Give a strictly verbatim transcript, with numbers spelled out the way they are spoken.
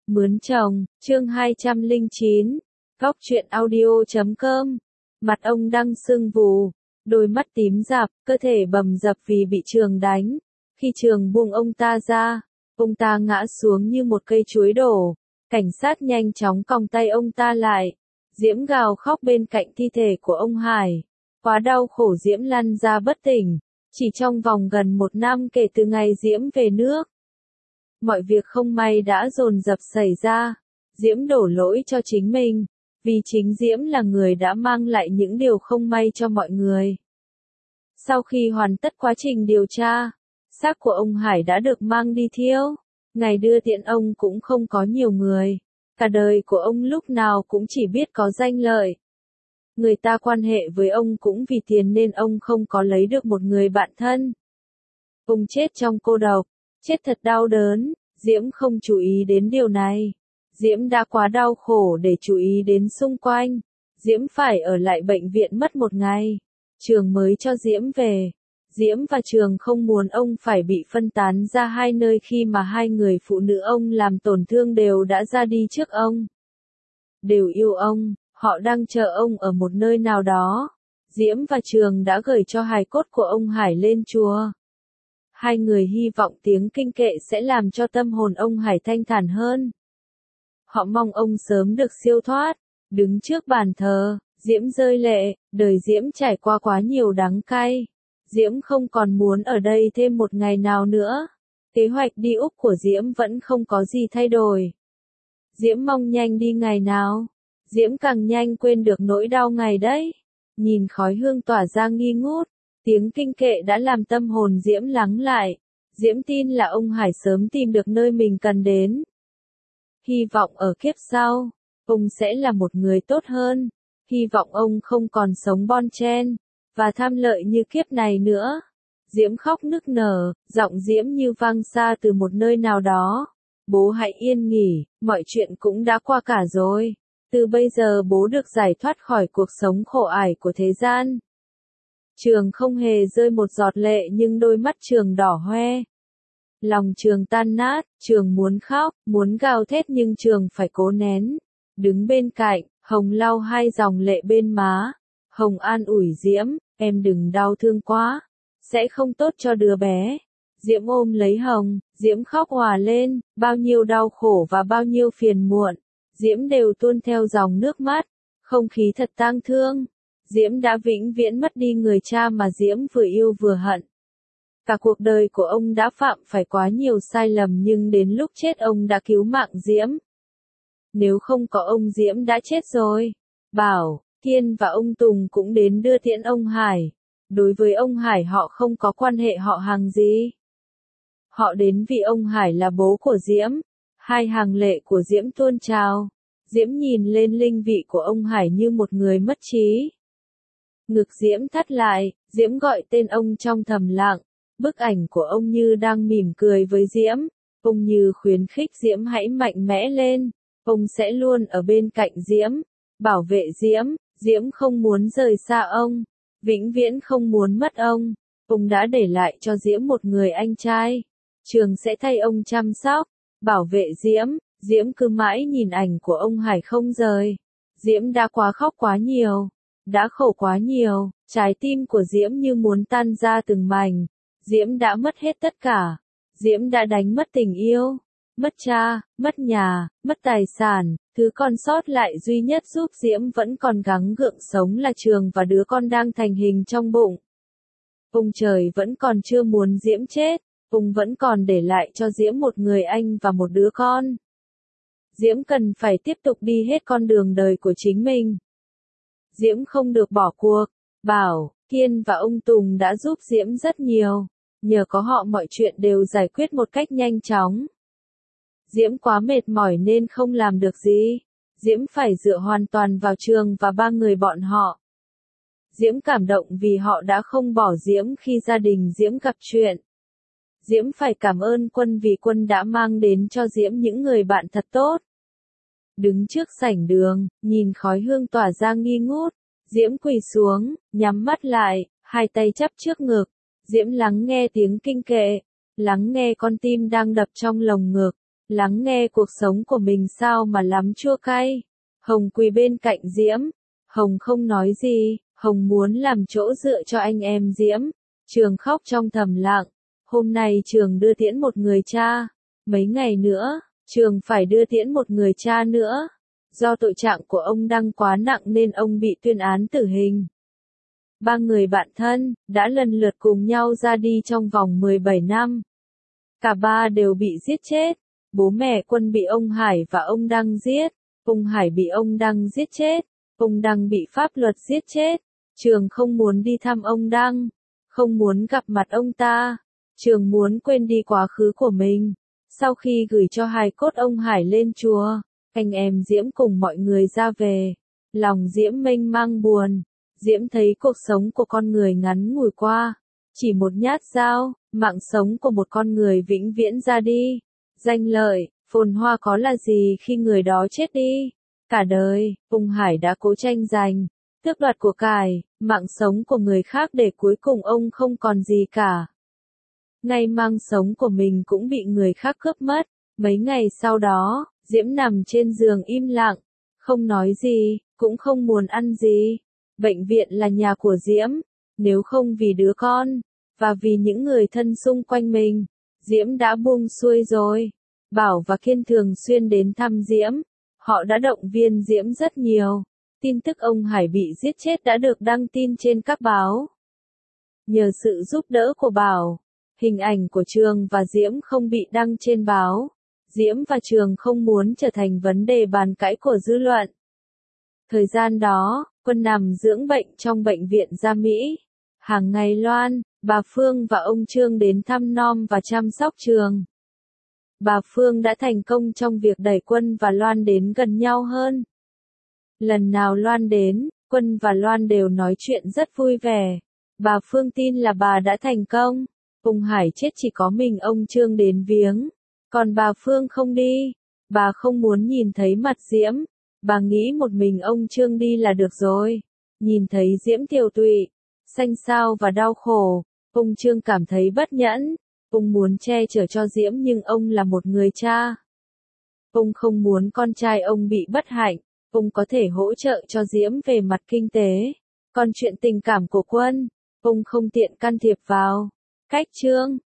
Mướn chồng, chương hai trăm lẻ chín, Góc truyện audio chấm com. Mặt ông đang sưng vù, đôi mắt tím rạp, cơ thể bầm dập vì bị Trường đánh. Khi Trường buông ông ta ra, ông ta ngã xuống như một cây chuối đổ. Cảnh sát nhanh chóng còng tay ông ta lại. Diễm gào khóc bên cạnh thi thể của ông Hải. Quá đau khổ Diễm lăn ra bất tỉnh. Chỉ trong vòng gần một năm kể từ ngày Diễm về nước, mọi việc không may đã dồn dập xảy ra. Diễm đổ lỗi cho chính mình, vì chính Diễm là người đã mang lại những điều không may cho mọi người. Sau khi hoàn tất quá trình điều tra, xác của ông Hải đã được mang đi thiêu. Ngày đưa tiễn ông cũng không có nhiều người. Cả đời của ông lúc nào cũng chỉ biết có danh lợi. Người ta quan hệ với ông cũng vì tiền nên ông không có lấy được một người bạn thân. Ông chết trong cô độc, chết thật đau đớn. Diễm không chú ý đến điều này. Diễm đã quá đau khổ để chú ý đến xung quanh. Diễm phải ở lại bệnh viện mất một ngày. Trường mới cho Diễm về. Diễm và Trường không muốn ông phải bị phân tán ra hai nơi khi mà hai người phụ nữ ông làm tổn thương đều đã ra đi trước ông. Đều yêu ông, họ đang chờ ông ở một nơi nào đó. Diễm và Trường đã gửi cho hài cốt của ông Hải lên chùa. Hai người hy vọng tiếng kinh kệ sẽ làm cho tâm hồn ông Hải thanh thản hơn. Họ mong ông sớm được siêu thoát. Đứng trước bàn thờ, Diễm rơi lệ, đời Diễm trải qua quá nhiều đắng cay. Diễm không còn muốn ở đây thêm một ngày nào nữa. Kế hoạch đi Úc của Diễm vẫn không có gì thay đổi. Diễm mong nhanh đi ngày nào. Diễm càng nhanh quên được nỗi đau ngày đấy. Nhìn khói hương tỏa ra nghi ngút. Tiếng kinh kệ đã làm tâm hồn Diễm lắng lại. Diễm tin là ông Hải sớm tìm được nơi mình cần đến. Hy vọng ở kiếp sau, ông sẽ là một người tốt hơn. Hy vọng ông không còn sống bon chen và tham lợi như kiếp này nữa. Diễm khóc nức nở, giọng Diễm như vang xa từ một nơi nào đó. Bố hãy yên nghỉ, mọi chuyện cũng đã qua cả rồi. Từ bây giờ bố được giải thoát khỏi cuộc sống khổ ải của thế gian. Trường không hề rơi một giọt lệ nhưng đôi mắt Trường đỏ hoe. Lòng Trường tan nát, Trường muốn khóc, muốn gào thét nhưng Trường phải cố nén. Đứng bên cạnh, Hồng lau hai dòng lệ bên má. Hồng an ủi Diễm, em đừng đau thương quá, sẽ không tốt cho đứa bé. Diễm ôm lấy Hồng, Diễm khóc òa lên, bao nhiêu đau khổ và bao nhiêu phiền muộn. Diễm đều tuôn theo dòng nước mắt, không khí thật tang thương. Diễm đã vĩnh viễn mất đi người cha mà Diễm vừa yêu vừa hận. Cả cuộc đời của ông đã phạm phải quá nhiều sai lầm nhưng đến lúc chết ông đã cứu mạng Diễm. Nếu không có ông Diễm đã chết rồi. Bảo, Kiên và ông Tùng cũng đến đưa tiễn ông Hải. Đối với ông Hải họ không có quan hệ họ hàng gì. Họ đến vì ông Hải là bố của Diễm. Hai hàng lệ của Diễm tuôn trào. Diễm nhìn lên linh vị của ông Hải như một người mất trí. Ngực Diễm thắt lại, Diễm gọi tên ông trong thầm lặng. Bức ảnh của ông như đang mỉm cười với Diễm. Ông như khuyến khích Diễm hãy mạnh mẽ lên. Ông sẽ luôn ở bên cạnh Diễm, bảo vệ Diễm. Diễm không muốn rời xa ông, vĩnh viễn không muốn mất ông. Ông đã để lại cho Diễm một người anh trai. Trường sẽ thay ông chăm sóc, bảo vệ Diễm. Diễm cứ mãi nhìn ảnh của ông Hải không rời. Diễm đã quá khóc quá nhiều, đã khổ quá nhiều. Trái tim của Diễm như muốn tan ra từng mảnh. Diễm đã mất hết tất cả. Diễm đã đánh mất tình yêu, mất cha, mất nhà, mất tài sản. Thứ còn sót lại duy nhất giúp Diễm vẫn còn gắng gượng sống là Trường và đứa con đang thành hình trong bụng. Ông trời vẫn còn chưa muốn Diễm chết. Ông vẫn còn để lại cho Diễm một người anh và một đứa con. Diễm cần phải tiếp tục đi hết con đường đời của chính mình. Diễm không được bỏ cuộc. Bảo, Kiên và ông Tùng đã giúp Diễm rất nhiều. Nhờ có họ mọi chuyện đều giải quyết một cách nhanh chóng. Diễm quá mệt mỏi nên không làm được gì. Diễm phải dựa hoàn toàn vào Trường và ba người bọn họ. Diễm cảm động vì họ đã không bỏ Diễm khi gia đình Diễm gặp chuyện. Diễm phải cảm ơn Quân vì Quân đã mang đến cho Diễm những người bạn thật tốt. Đứng trước sảnh đường, nhìn khói hương tỏa ra nghi ngút. Diễm quỳ xuống, nhắm mắt lại, hai tay chắp trước ngực. Diễm lắng nghe tiếng kinh kệ, lắng nghe con tim đang đập trong lồng ngực. Lắng nghe cuộc sống của mình sao mà lắm chua cay. Hồng quỳ bên cạnh Diễm. Hồng không nói gì, Hồng muốn làm chỗ dựa cho anh em Diễm. Trường khóc trong thầm lặng. Hôm nay Trường đưa tiễn một người cha. Mấy ngày nữa, Trường phải đưa tiễn một người cha nữa. Do tội trạng của ông Đăng quá nặng nên ông bị tuyên án tử hình. Ba người bạn thân, đã lần lượt cùng nhau ra đi trong vòng mười bảy năm. Cả ba đều bị giết chết. Bố mẹ Quân bị ông Hải và ông Đăng giết. Ông Hải bị ông Đăng giết chết. Ông Đăng bị pháp luật giết chết. Trường không muốn đi thăm ông Đăng. Không muốn gặp mặt ông ta. Trường muốn quên đi quá khứ của mình. Sau khi gửi cho hài cốt ông Hải lên chùa, anh em Diễm cùng mọi người ra về. Lòng Diễm mênh mang buồn. Diễm thấy cuộc sống của con người ngắn ngủi qua. Chỉ một nhát dao, mạng sống của một con người vĩnh viễn ra đi. Danh lợi, phồn hoa có là gì khi người đó chết đi? Cả đời, ông Hải đã cố tranh giành, tước đoạt của cải, mạng sống của người khác để cuối cùng ông không còn gì cả. Ngay mang sống của mình cũng bị người khác cướp mất. Mấy ngày sau đó, Diễm nằm trên giường im lặng, không nói gì, cũng không muốn ăn gì. Bệnh viện là nhà của Diễm, nếu không vì đứa con, và vì những người thân xung quanh mình, Diễm đã buông xuôi rồi. Bảo và Kiên thường xuyên đến thăm Diễm, họ đã động viên Diễm rất nhiều. Tin tức ông Hải bị giết chết đã được đăng tin trên các báo. Nhờ sự giúp đỡ của Bảo, hình ảnh của Trường và Diễm không bị đăng trên báo. Diễm và Trường không muốn trở thành vấn đề bàn cãi của dư luận. Thời gian đó, Quân nằm dưỡng bệnh trong bệnh viện Gia Mỹ. Hàng ngày Loan, bà Phương và ông Trương đến thăm nom và chăm sóc Trường. Bà Phương đã thành công trong việc đẩy Quân và Loan đến gần nhau hơn. Lần nào Loan đến, Quân và Loan đều nói chuyện rất vui vẻ. Bà Phương tin là bà đã thành công. Ông Hải chết chỉ có mình ông Trương đến viếng. Còn bà Phương không đi. Bà không muốn nhìn thấy mặt Diễm. Bà nghĩ một mình ông Trương đi là được rồi. Nhìn thấy Diễm tiều tụy, xanh xao và đau khổ, ông Trương cảm thấy bất nhẫn. Ông muốn che chở cho Diễm nhưng ông là một người cha. Ông không muốn con trai ông bị bất hạnh. Ông có thể hỗ trợ cho Diễm về mặt kinh tế. Còn chuyện tình cảm của Quân, ông không tiện can thiệp vào. Cách Trương,